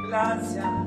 Gracias.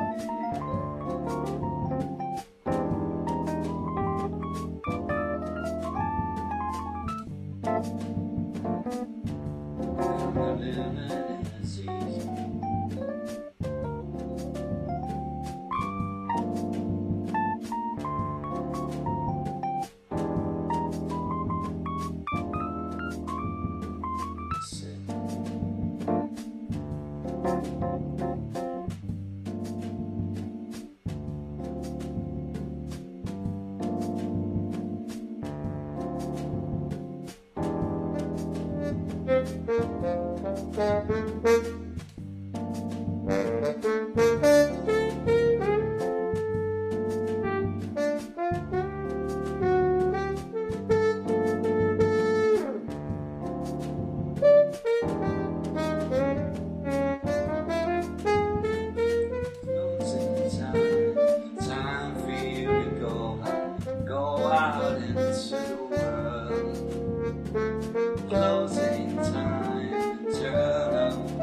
Closing time, turn on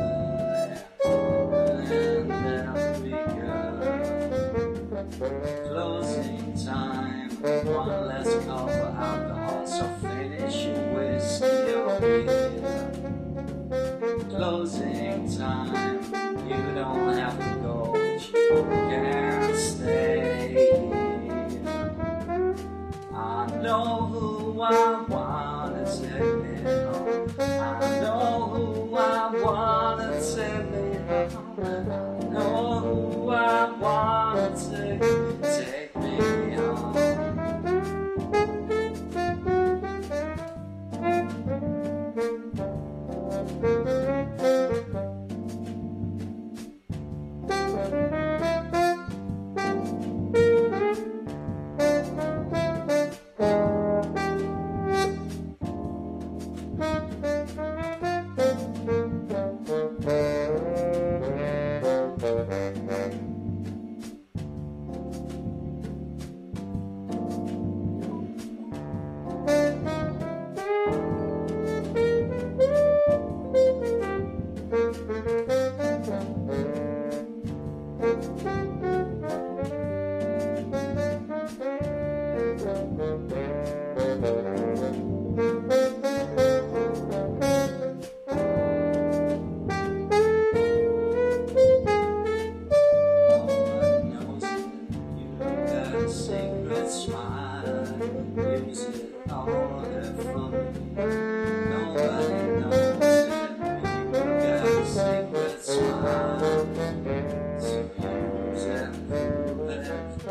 the lamp and closing time, one less cup of alcohol, so finish your whiskey or beer. Closing time, you don't have to go, but you can stay. I know who I wanna take me home. I know who I wanna take me home. I know who I wanna take me home. Secret smile, use it all the fun. Nobody knows it. You got a secret smile, so use and prove it.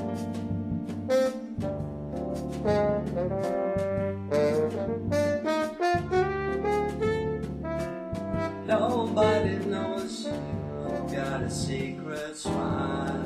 Nobody knows you got a secret smile.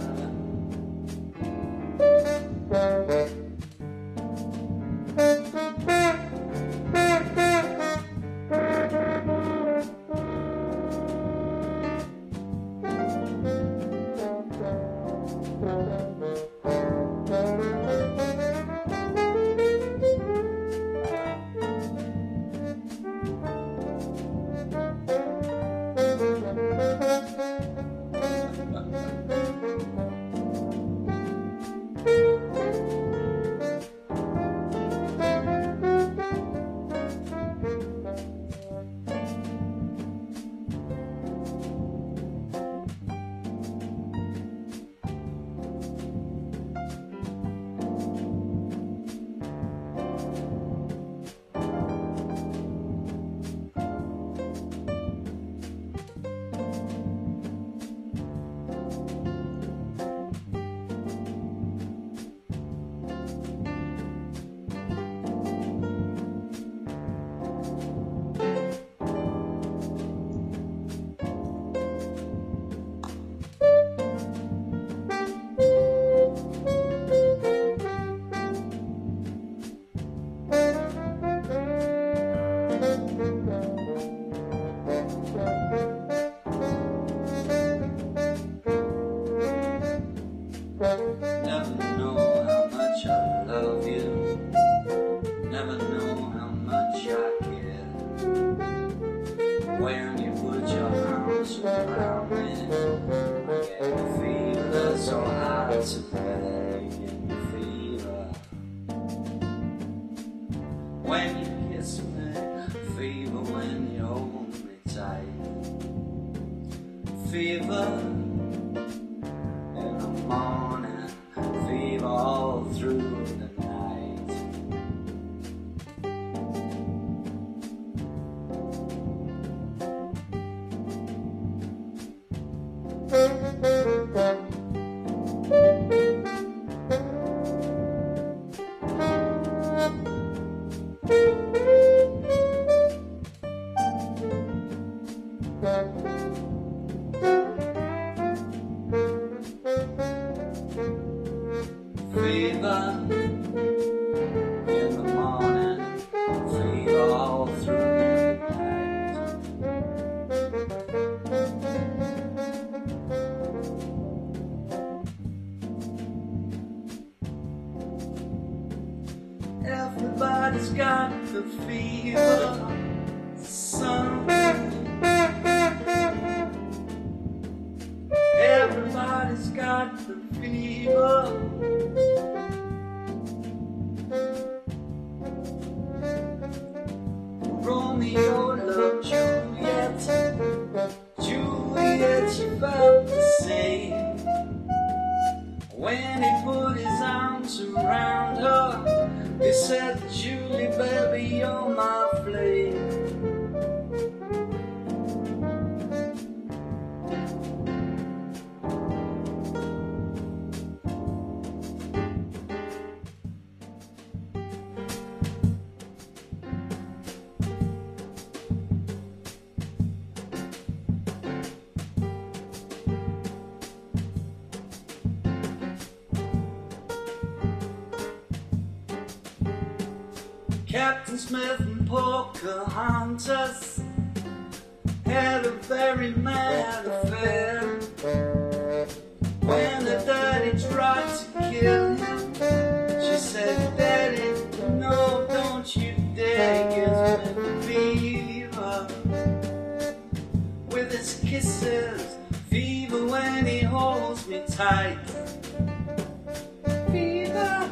it's a pain fever. When you kiss me, fever when you hold me tight. Fever in the morning, fever all through the night. Fever in the morning, fever all through the night. Everybody's got the fever, son. Everybody's got the fever. Romeo loved Juliet. Juliet, she felt the same. When he put his arms around her, he said, Julie, baby, you're my flame. Captain Smith and Pocahontas had a very mad affair. When her daddy tried to kill him, she said, Daddy, no, don't you dare, gives me fever. With his kisses, fever when he holds me tight. Fever,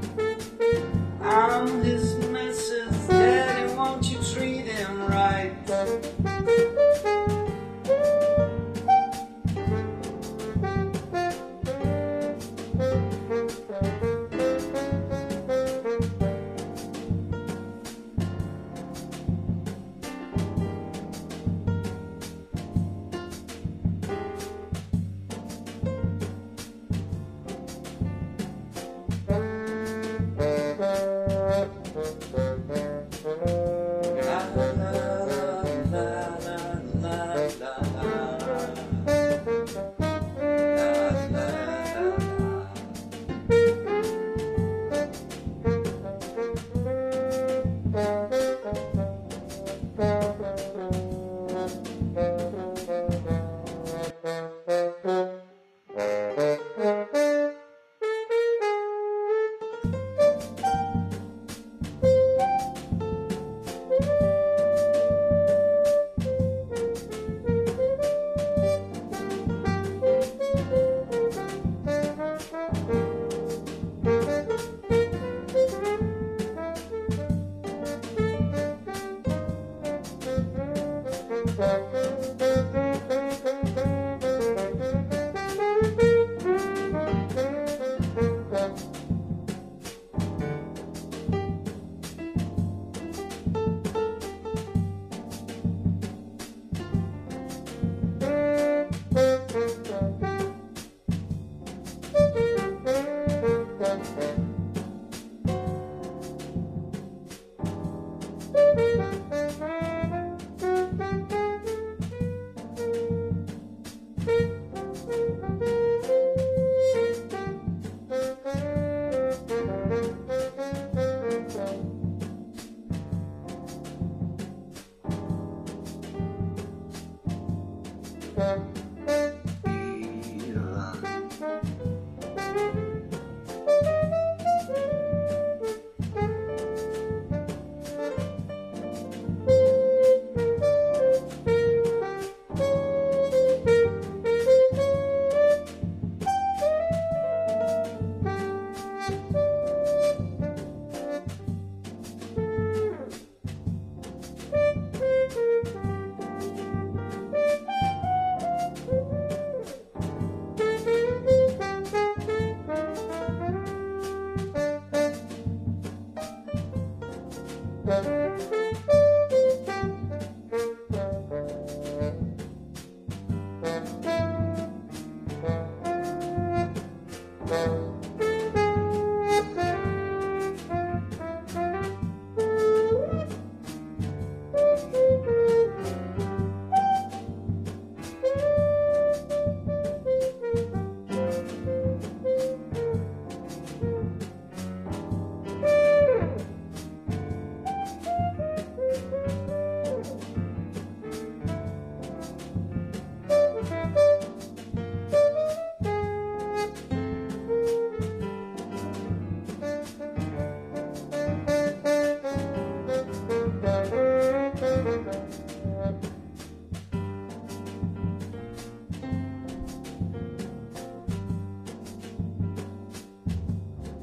I'm his missus, Daddy, won't you treat him right?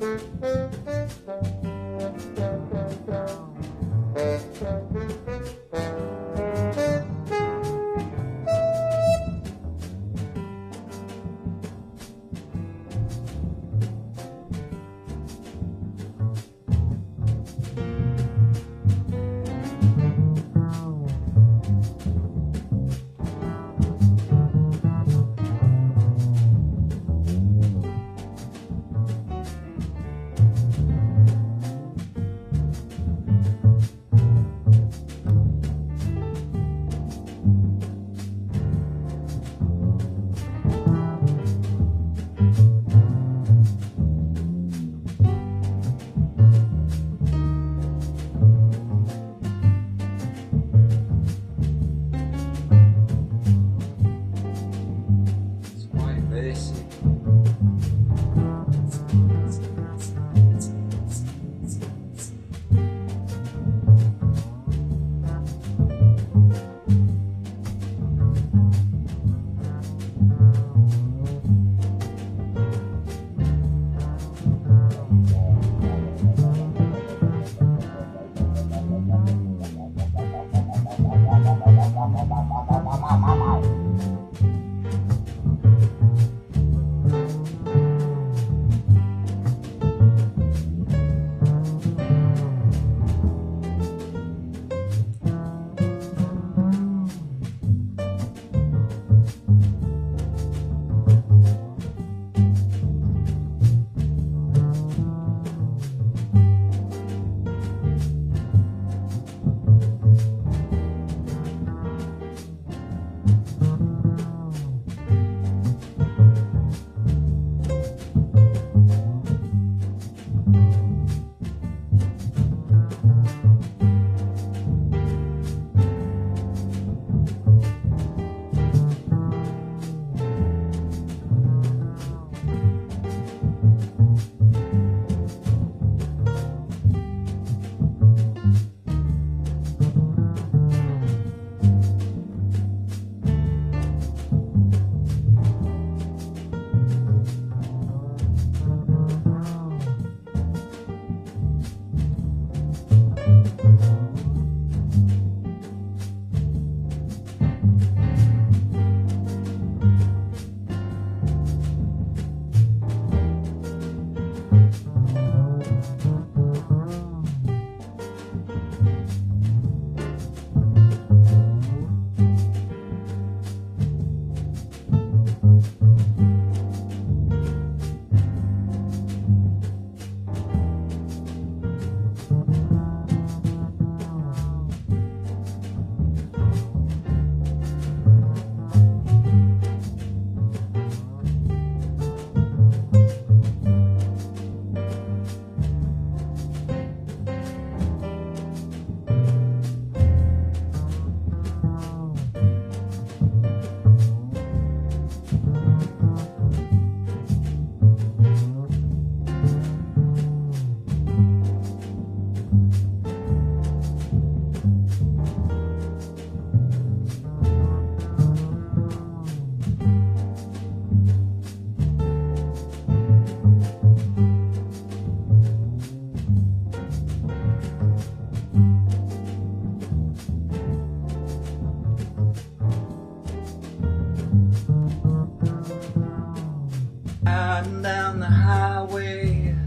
Riding down the highway,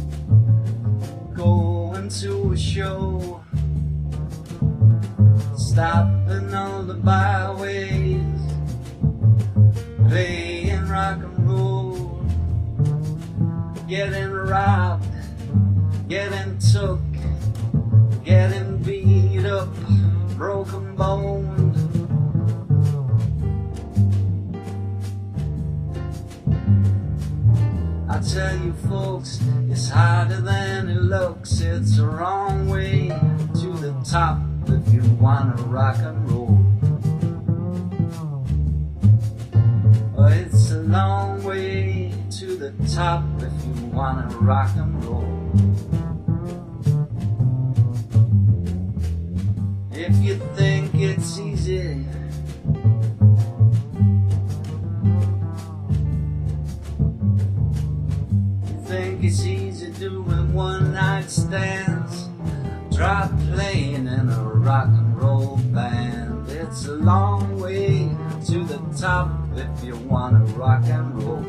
going to a show, stopping on the byways, playing rock and roll, getting robbed, getting took, getting beat up, broken boned. I tell you folks, it's harder than it looks. It's the wrong way to the top if you wanna rock and roll. It's a long way to the top if you wanna rock and roll. If you think it's easy, think it's easy wanna rock and roll.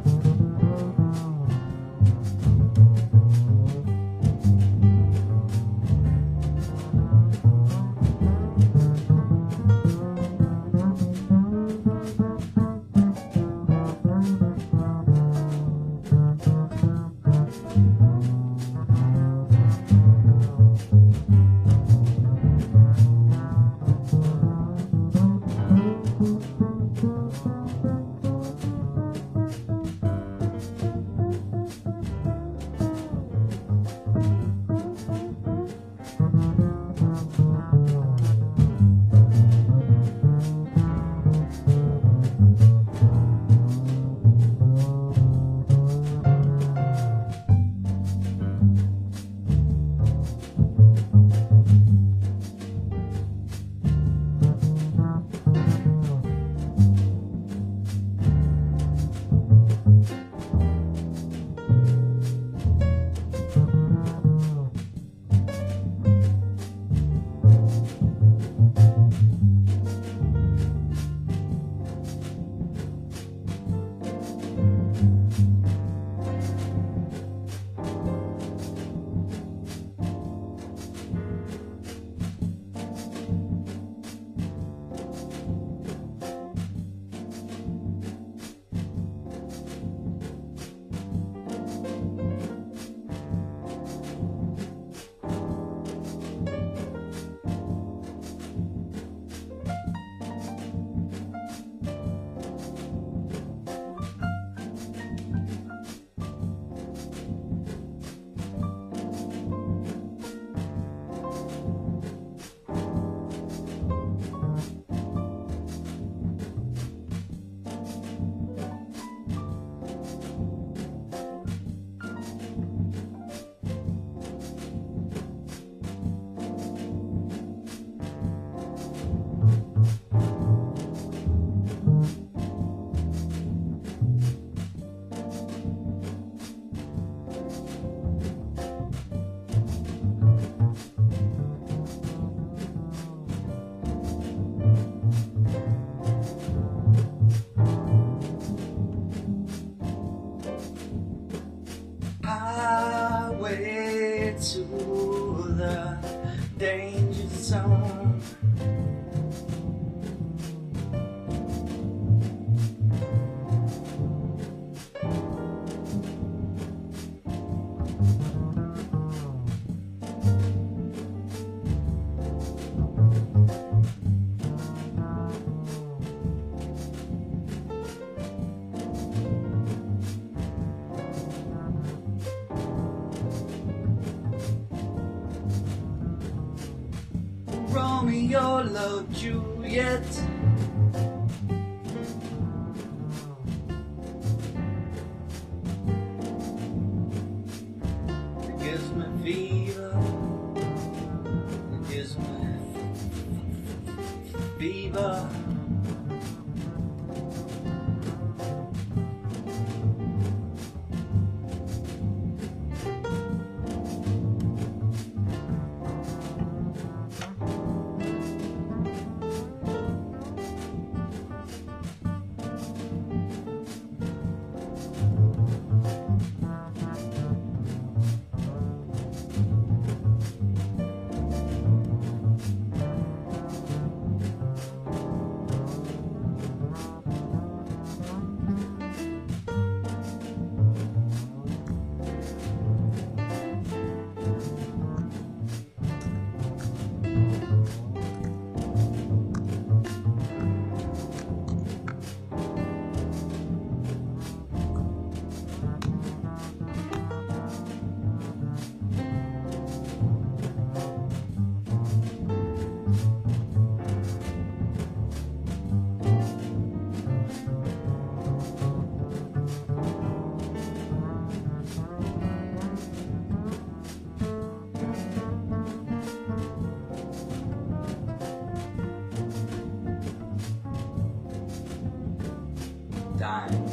Highway to the danger zone. Romeo loved Juliet. It gives me fever. It gives me fever. Dying.